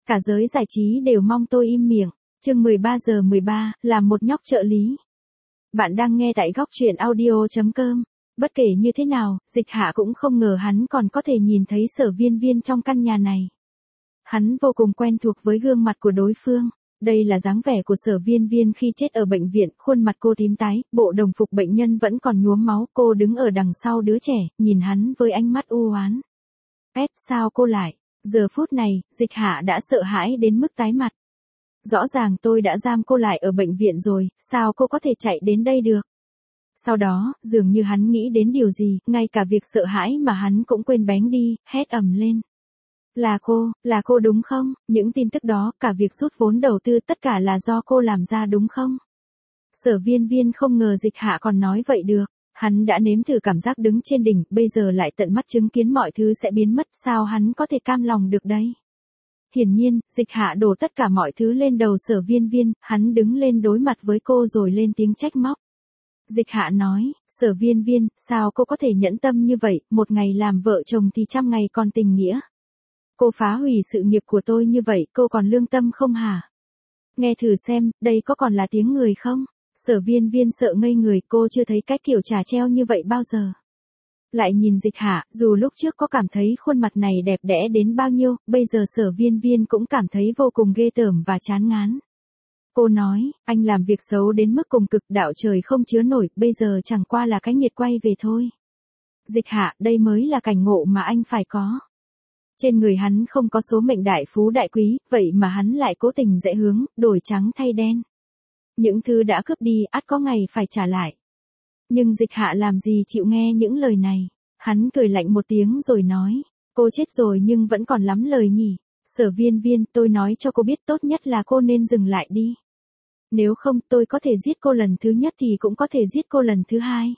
Cả giới giải trí đều mong tôi im miệng. Chương 13:13, làm một nhóc trợ lý. Bạn đang nghe tại góc truyện audio.com. Bất kể như thế nào, Dịch Hạ cũng không ngờ hắn còn có thể nhìn thấy Sở Viên Viên trong căn nhà này. Hắn vô cùng quen thuộc với gương mặt của đối phương. Đây là dáng vẻ của Sở Viên Viên khi chết ở bệnh viện, khuôn mặt cô tím tái, bộ đồng phục bệnh nhân vẫn còn nhuốm máu, cô đứng ở đằng sau đứa trẻ, nhìn hắn với ánh mắt u oán. Sao cô lại? Giờ phút này, Dịch Hạ đã sợ hãi đến mức tái mặt. Rõ ràng tôi đã giam cô lại ở bệnh viện rồi, sao cô có thể chạy đến đây được? Sau đó, dường như hắn nghĩ đến điều gì, ngay cả việc sợ hãi mà hắn cũng quên bén đi, hét ầm lên. Là cô đúng không? Những tin tức đó, cả việc rút vốn đầu tư tất cả là do cô làm ra đúng không? Sở Viên Viên không ngờ Dịch Hạ còn nói vậy được. Hắn đã nếm thử cảm giác đứng trên đỉnh, bây giờ lại tận mắt chứng kiến mọi thứ sẽ biến mất, sao hắn có thể cam lòng được đây? Hiển nhiên, Dịch Hạ đổ tất cả mọi thứ lên đầu Sở Viên Viên, hắn đứng lên đối mặt với cô rồi lên tiếng trách móc. Dịch Hạ nói, Sở Viên Viên, sao cô có thể nhẫn tâm như vậy, một ngày làm vợ chồng thì 100 ngày còn tình nghĩa. Cô phá hủy sự nghiệp của tôi như vậy, cô còn lương tâm không hả? Nghe thử xem, đây có còn là tiếng người không? Sở Viên Viên sợ ngây người, cô chưa thấy cái kiểu trà treo như vậy bao giờ. Lại nhìn Dịch Hạ, dù lúc trước có cảm thấy khuôn mặt này đẹp đẽ đến bao nhiêu, bây giờ Sở Viên Viên cũng cảm thấy vô cùng ghê tởm và chán ngán. Cô nói, anh làm việc xấu đến mức cùng cực, đạo trời không chứa nổi, bây giờ chẳng qua là cái nghiệt quay về thôi. Dịch Hạ, đây mới là cảnh ngộ mà anh phải có. Trên người hắn không có số mệnh đại phú đại quý, vậy mà hắn lại cố tình rẽ hướng, đổi trắng thay đen. Những thứ đã cướp đi, ắt có ngày phải trả lại. Nhưng Dịch Hạ làm gì chịu nghe những lời này. Hắn cười lạnh một tiếng rồi nói, cô chết rồi nhưng vẫn còn lắm lời nhỉ. Sở Viên Viên, tôi nói cho cô biết, tốt nhất là cô nên dừng lại đi. Nếu không, tôi có thể giết cô lần thứ nhất thì cũng có thể giết cô lần thứ hai.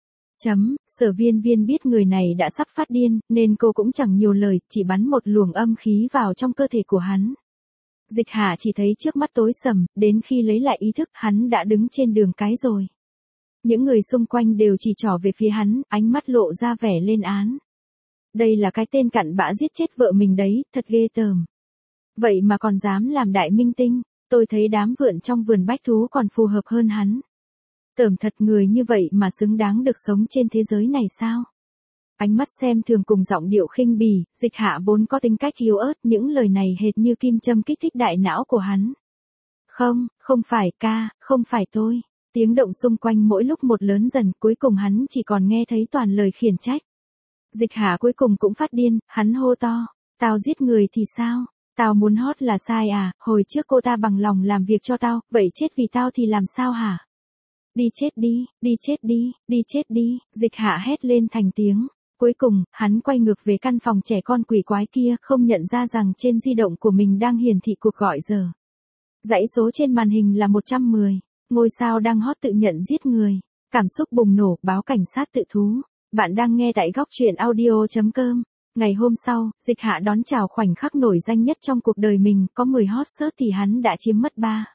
Sở Viên Viên biết người này đã sắp phát điên, nên cô cũng chẳng nhiều lời, chỉ bắn một luồng âm khí vào trong cơ thể của hắn. Dịch Hạ chỉ thấy trước mắt tối sầm, đến khi lấy lại ý thức, hắn đã đứng trên đường cái rồi. Những người xung quanh đều chỉ trỏ về phía hắn, ánh mắt lộ ra vẻ lên án. Đây là cái tên cặn bã giết chết vợ mình đấy, thật ghê tởm. Vậy mà còn dám làm đại minh tinh, tôi thấy đám vượn trong vườn bách thú còn phù hợp hơn hắn. Tởm thật, người như vậy mà xứng đáng được sống trên thế giới này sao? Ánh mắt xem thường cùng giọng điệu khinh bỉ, Dịch Hạ vốn có tính cách yếu ớt, những lời này hệt như kim châm kích thích đại não của hắn. Không phải ca, không phải tôi. Tiếng động xung quanh mỗi lúc một lớn dần, cuối cùng hắn chỉ còn nghe thấy toàn lời khiển trách. Dịch Hạ cuối cùng cũng phát điên, hắn hô to, tao giết người thì sao? Tao muốn hot là sai à, hồi trước cô ta bằng lòng làm việc cho tao, vậy chết vì tao thì làm sao hả? Đi chết đi, đi chết đi, đi chết đi, Dịch Hạ hét lên thành tiếng. Cuối cùng, hắn quay ngược về căn phòng trẻ con quỷ quái kia, không nhận ra rằng trên di động của mình đang hiển thị cuộc gọi giờ. Dãy số trên màn hình là 110. Ngôi sao đang hot tự nhận giết người. Cảm xúc bùng nổ, báo cảnh sát tự thú. Bạn đang nghe tại góc truyện audio.com. Ngày hôm sau, Dịch Hạ đón chào khoảnh khắc nổi danh nhất trong cuộc đời mình, có 10 hot search thì hắn đã chiếm mất 3.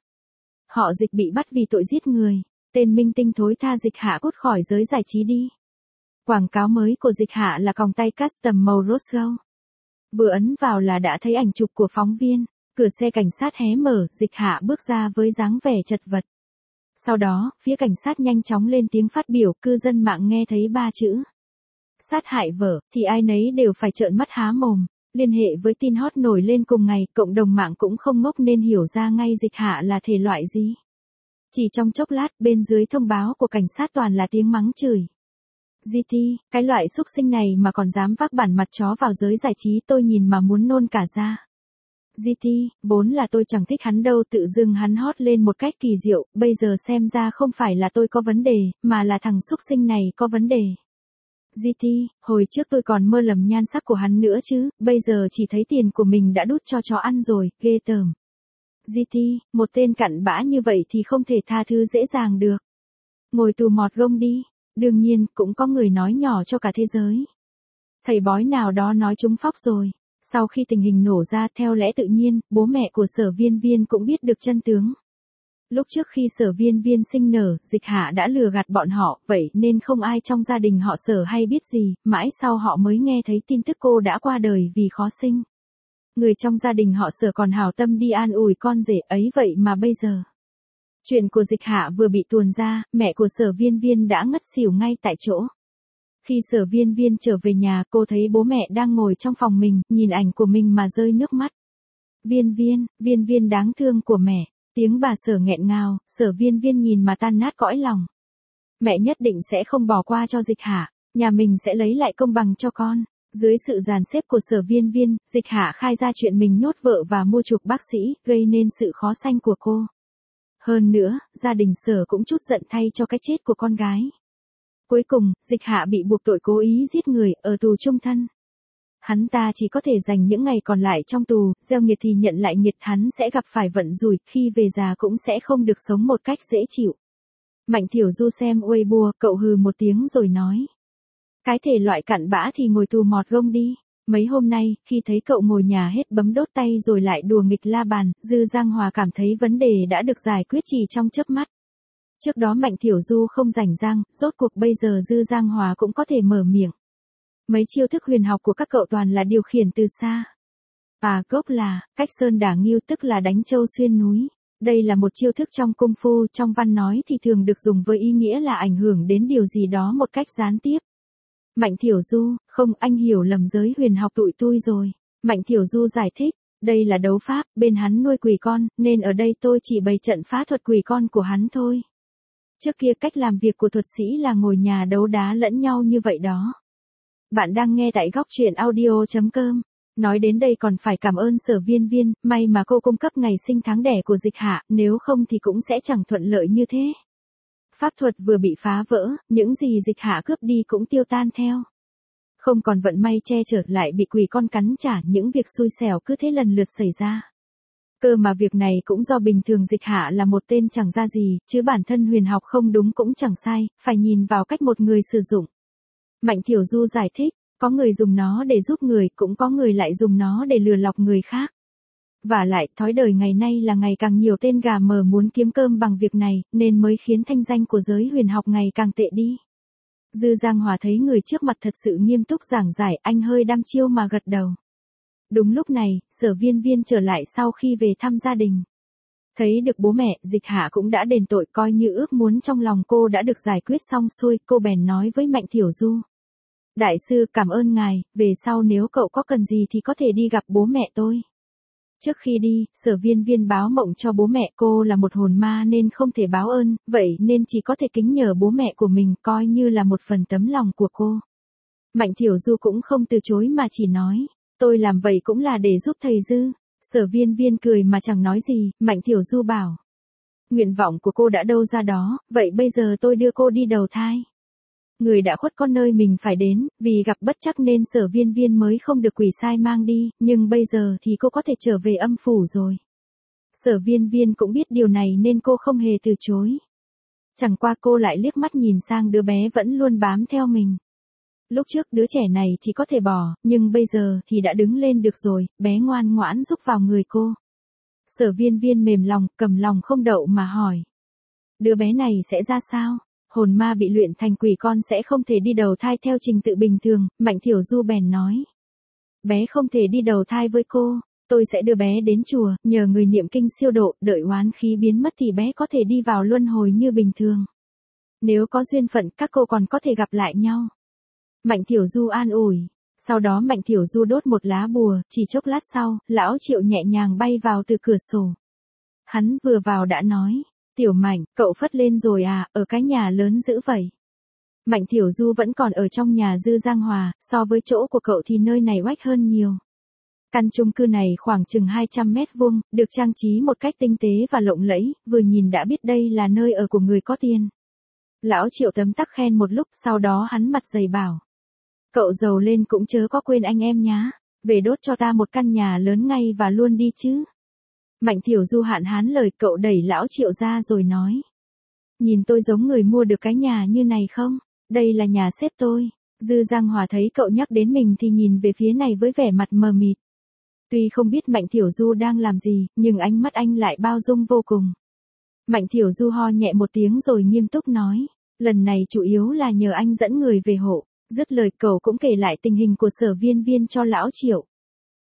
Họ Dịch bị bắt vì tội giết người. Tên minh tinh thối tha Dịch Hạ cút khỏi giới giải trí đi. Quảng cáo mới của Dịch Hạ là còng tay custom màu rose gold. Vừa ấn vào là đã thấy ảnh chụp của phóng viên. Cửa xe cảnh sát hé mở, Dịch Hạ bước ra với dáng vẻ chật vật. Sau đó, phía cảnh sát nhanh chóng lên tiếng phát biểu, cư dân mạng nghe thấy 3 chữ. Sát hại vợ, thì ai nấy đều phải trợn mắt há mồm. Liên hệ với tin hot nổi lên cùng ngày, cộng đồng mạng cũng không ngốc nên hiểu ra ngay Dịch Hạ là thể loại gì. Chỉ trong chốc lát, bên dưới thông báo của cảnh sát toàn là tiếng mắng chửi. GT, cái loại xúc sinh này mà còn dám vác bản mặt chó vào giới giải trí, tôi nhìn mà muốn nôn cả ra. GT, vốn là tôi chẳng thích hắn đâu, tự dưng hắn hot lên một cách kỳ diệu, bây giờ xem ra không phải là tôi có vấn đề, mà là thằng xúc sinh này có vấn đề. GT, hồi trước tôi còn mơ lầm nhan sắc của hắn nữa chứ, bây giờ chỉ thấy tiền của mình đã đút cho chó ăn rồi, ghê tởm. GT, một tên cặn bã như vậy thì không thể tha thứ dễ dàng được. Ngồi tù mọt gông đi. Đương nhiên, cũng có người nói nhỏ cho cả thế giới. Thầy bói nào đó nói trúng phóc rồi. Sau khi tình hình nổ ra, theo lẽ tự nhiên, bố mẹ của Sở Viên Viên cũng biết được chân tướng. Lúc trước khi Sở Viên Viên sinh nở, Dịch Hạ đã lừa gạt bọn họ, vậy nên không ai trong gia đình họ Sở hay biết gì, mãi sau họ mới nghe thấy tin tức cô đã qua đời vì khó sinh. Người trong gia đình họ Sở còn hảo tâm đi an ủi con rể ấy vậy mà bây giờ. Chuyện của Dịch Hạ vừa bị tuồn ra, mẹ của Sở Viên Viên đã ngất xỉu ngay tại chỗ. Khi Sở Viên Viên trở về nhà, cô thấy bố mẹ đang ngồi trong phòng mình, nhìn ảnh của mình mà rơi nước mắt. Viên Viên đáng thương của mẹ, tiếng bà Sở nghẹn ngào, Sở Viên Viên nhìn mà tan nát cõi lòng. Mẹ nhất định sẽ không bỏ qua cho Dịch Hạ, nhà mình sẽ lấy lại công bằng cho con. Dưới sự dàn xếp của Sở Viên Viên, Dịch Hạ khai ra chuyện mình nhốt vợ và mua chuộc bác sĩ, gây nên sự khó sanh của cô. Hơn nữa, gia đình Sở cũng chút giận thay cho cái chết của con gái. Cuối cùng, Dịch Hạ bị buộc tội cố ý giết người, ở tù chung thân. Hắn ta chỉ có thể dành những ngày còn lại trong tù, gieo nghiệt thì nhận lại nghiệt, hắn sẽ gặp phải vận rủi, khi về già cũng sẽ không được sống một cách dễ chịu. Mạnh Thiểu Du xem Weibo, cậu hừ một tiếng rồi nói. Cái thể loại cặn bã thì ngồi tù mọt gông đi. Mấy hôm nay, khi thấy cậu ngồi nhà hết bấm đốt tay rồi lại đùa nghịch la bàn, Dư Giang Hòa cảm thấy vấn đề đã được giải quyết chỉ trong chớp mắt. Trước đó Mạnh Thiểu Du không rảnh rang, rốt cuộc bây giờ Dư Giang Hòa cũng có thể mở miệng. Mấy chiêu thức huyền học của các cậu toàn là điều khiển từ xa. Gốc là, cách sơn đả nghiêu, tức là đánh trâu xuyên núi. Đây là một chiêu thức trong cung phu, trong văn nói thì thường được dùng với ý nghĩa là ảnh hưởng đến điều gì đó một cách gián tiếp. Mạnh Thiểu Du, không, anh hiểu lầm giới huyền học tụi tôi rồi. Mạnh Thiểu Du giải thích, đây là đấu pháp, bên hắn nuôi quỷ con, nên ở đây tôi chỉ bày trận phá thuật quỷ con của hắn thôi. Trước kia cách làm việc của thuật sĩ là ngồi nhà đấu đá lẫn nhau như vậy đó. Bạn đang nghe tại góc truyện audio.com. Nói đến đây còn phải cảm ơn Sở Viên Viên, may mà cô cung cấp ngày sinh tháng đẻ của Dịch Hạ, nếu không thì cũng sẽ chẳng thuận lợi như thế. Pháp thuật vừa bị phá vỡ, những gì Dịch Hạ cướp đi cũng tiêu tan theo. Không còn vận may che chở, lại bị quỷ con cắn trả, những việc xui xẻo cứ thế lần lượt xảy ra. Cơ mà việc này cũng do bình thường Dịch Hạ là một tên chẳng ra gì, chứ bản thân huyền học không đúng cũng chẳng sai, phải nhìn vào cách một người sử dụng. Mạnh Thiểu Du giải thích, có người dùng nó để giúp người, cũng có người lại dùng nó để lừa lọc người khác. Và lại, thói đời ngày nay là ngày càng nhiều tên gà mờ muốn kiếm cơm bằng việc này, nên mới khiến thanh danh của giới huyền học ngày càng tệ đi. Dư Giang Hòa thấy người trước mặt thật sự nghiêm túc giảng giải, anh hơi đăm chiêu mà gật đầu. Đúng lúc này, Sở Viên Viên trở lại sau khi về thăm gia đình. Thấy được bố mẹ, Dịch Hạ cũng đã đền tội, coi như ước muốn trong lòng cô đã được giải quyết xong xuôi, cô bèn nói với Mạnh Thiểu Du. Đại sư, cảm ơn ngài, về sau nếu cậu có cần gì thì có thể đi gặp bố mẹ tôi. Trước khi đi, Sở Viên Viên báo mộng cho bố mẹ, cô là một hồn ma nên không thể báo ơn, vậy nên chỉ có thể kính nhờ bố mẹ của mình, coi như là một phần tấm lòng của cô. Mạnh Thiểu Du cũng không từ chối mà chỉ nói, tôi làm vậy cũng là để giúp thầy Dư. Sở Viên Viên cười mà chẳng nói gì, Mạnh Thiểu Du bảo. Nguyện vọng của cô đã đâu ra đó, vậy bây giờ tôi đưa cô đi đầu thai. Người đã khuất có nơi mình phải đến, vì gặp bất trắc nên Sở Viên Viên mới không được quỷ sai mang đi, nhưng bây giờ thì cô có thể trở về âm phủ rồi. Sở Viên Viên cũng biết điều này nên cô không hề từ chối. Chẳng qua cô lại liếc mắt nhìn sang đứa bé vẫn luôn bám theo mình. Lúc trước đứa trẻ này chỉ có thể bò, nhưng bây giờ thì đã đứng lên được rồi, bé ngoan ngoãn rúc vào người cô. Sở Viên Viên mềm lòng, cầm lòng không đậu mà hỏi. Đứa bé này sẽ ra sao? Hồn ma bị luyện thành quỷ con sẽ không thể đi đầu thai theo trình tự bình thường, Mạnh Thiểu Du bèn nói. Bé không thể đi đầu thai với cô, tôi sẽ đưa bé đến chùa, nhờ người niệm kinh siêu độ, đợi oán khí biến mất thì bé có thể đi vào luân hồi như bình thường. Nếu có duyên phận các cô còn có thể gặp lại nhau. Mạnh Thiểu Du an ủi. Sau đó Mạnh Thiểu Du đốt một lá bùa, chỉ chốc lát sau, lão Triệu nhẹ nhàng bay vào từ cửa sổ. Hắn vừa vào đã nói. Tiểu Mạnh, cậu phất lên rồi à, ở cái nhà lớn dữ vậy. Mạnh Thiểu Du vẫn còn ở trong nhà Dư Giang Hòa, so với chỗ của cậu thì nơi này oách hơn nhiều. Căn chung cư này khoảng chừng 200 mét vuông, được trang trí một cách tinh tế và lộng lẫy, vừa nhìn đã biết đây là nơi ở của người có tiền. Lão Triệu tấm tắc khen một lúc, sau đó hắn mặt dày bảo. Cậu giàu lên cũng chớ có quên anh em nhá, về đốt cho ta một căn nhà lớn ngay và luôn đi chứ. Mạnh Thiểu Du hạn hán lời, cậu đẩy lão Triệu ra rồi nói. Nhìn tôi giống người mua được cái nhà như này không? Đây là nhà sếp tôi. Dư Giang Hòa thấy cậu nhắc đến mình thì nhìn về phía này với vẻ mặt mờ mịt. Tuy không biết Mạnh Thiểu Du đang làm gì, nhưng ánh mắt anh lại bao dung vô cùng. Mạnh Thiểu Du ho nhẹ một tiếng rồi nghiêm túc nói. Lần này chủ yếu là nhờ anh dẫn người về hộ. Dứt lời cậu cũng kể lại tình hình của Sở Viên Viên cho lão Triệu.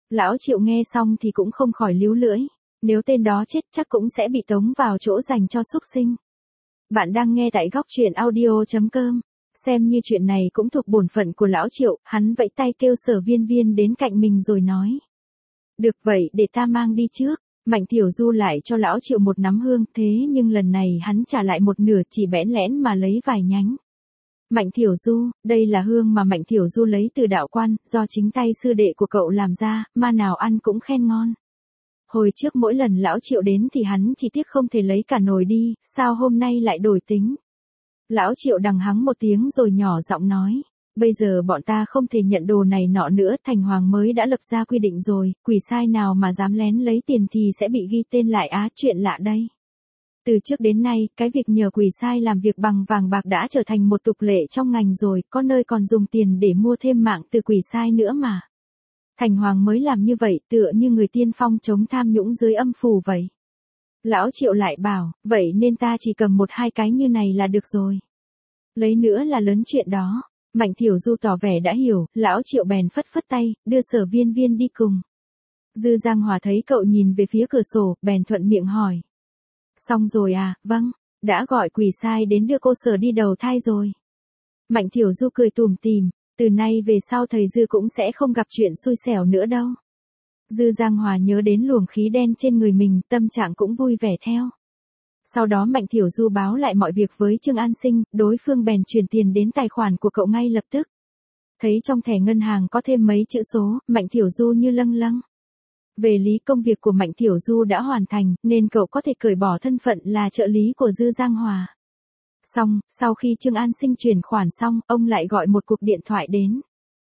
Lão Triệu nghe xong thì cũng không khỏi líu lưỡi. Nếu tên đó chết chắc cũng sẽ bị tống vào chỗ dành cho súc sinh. Bạn đang nghe tại góc truyện audio.com. Xem như chuyện này cũng thuộc bổn phận của Lão Triệu, hắn vẫy tay kêu Sở Viên Viên đến cạnh mình rồi nói. Được vậy để ta mang đi trước. Mạnh Tiểu Du lại cho Lão Triệu một nắm hương, thế nhưng lần này hắn trả lại một nửa, chỉ bẽn lẽn mà lấy vài nhánh. Mạnh Tiểu Du, đây là hương mà Mạnh Tiểu Du lấy từ đạo quan, do chính tay sư đệ của cậu làm ra, ma nào ăn cũng khen ngon. Hồi trước mỗi lần Lão Triệu đến thì hắn chỉ tiếc không thể lấy cả nồi đi, sao hôm nay lại đổi tính. Lão Triệu đằng hắng một tiếng rồi nhỏ giọng nói. Bây giờ bọn ta không thể nhận đồ này nọ nữa, Thành Hoàng mới đã lập ra quy định rồi, quỷ sai nào mà dám lén lấy tiền thì sẽ bị ghi tên lại á, chuyện lạ đây. Từ trước đến nay, cái việc nhờ quỷ sai làm việc bằng vàng bạc đã trở thành một tục lệ trong ngành rồi, có nơi còn dùng tiền để mua thêm mạng từ quỷ sai nữa mà. Thành Hoàng mới làm như vậy tựa như người tiên phong chống tham nhũng dưới âm phủ vậy. Lão Triệu lại bảo, vậy nên ta chỉ cầm 1-2 cái như này là được rồi. Lấy nữa là lớn chuyện đó. Mạnh Tiểu Du tỏ vẻ đã hiểu, Lão Triệu bèn phất phất tay, đưa Sở Viên Viên đi cùng. Dư Giang Hòa thấy cậu nhìn về phía cửa sổ, bèn thuận miệng hỏi. Xong rồi à, vâng, đã gọi quỷ sai đến đưa cô Sở đi đầu thai rồi. Mạnh Tiểu Du cười tủm tỉm, từ nay về sau thầy Dư cũng sẽ không gặp chuyện xui xẻo nữa đâu. Dư Giang Hòa nhớ đến luồng khí đen trên người mình, tâm trạng cũng vui vẻ theo. Sau đó Mạnh Tiểu Du báo lại mọi việc với Trương An Sinh, đối phương bèn chuyển tiền đến tài khoản của cậu ngay lập tức. Thấy trong thẻ ngân hàng có thêm mấy chữ số, Mạnh Tiểu Du như lâng lâng. Về lý công việc của Mạnh Tiểu Du đã hoàn thành, nên cậu có thể cởi bỏ thân phận là trợ lý của Dư Giang Hòa. Xong, sau khi Trương An Sinh chuyển khoản xong, ông lại gọi một cuộc điện thoại đến.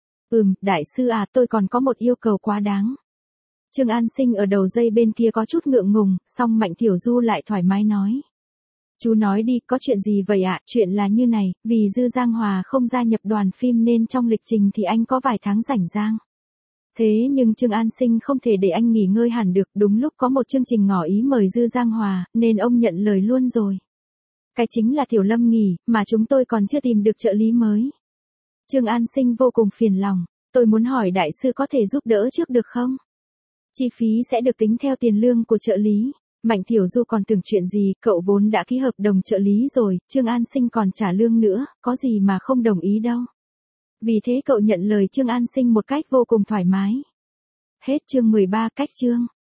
Đại sư à, tôi còn có một yêu cầu quá đáng. Trương An Sinh ở đầu dây bên kia có chút ngượng ngùng, xong Mạnh Tiểu Du lại thoải mái nói. Chú nói đi, có chuyện gì vậy ạ? Chuyện là như này, vì Dư Giang Hòa không gia nhập đoàn phim nên trong lịch trình thì anh có vài tháng rảnh rang. Thế nhưng Trương An Sinh không thể để anh nghỉ ngơi hẳn được, đúng lúc có một chương trình ngỏ ý mời Dư Giang Hòa, nên ông nhận lời luôn rồi. Cái chính là Tiểu Lâm nghỉ, mà chúng tôi còn chưa tìm được trợ lý mới. Trương An Sinh vô cùng phiền lòng, tôi muốn hỏi đại sư có thể giúp đỡ trước được không? Chi phí sẽ được tính theo tiền lương của trợ lý. Mạnh Tiểu Du còn tưởng chuyện gì, cậu vốn đã ký hợp đồng trợ lý rồi, Trương An Sinh còn trả lương nữa, có gì mà không đồng ý đâu. Vì thế cậu nhận lời Trương An Sinh một cách vô cùng thoải mái. Hết chương 13 cách chương.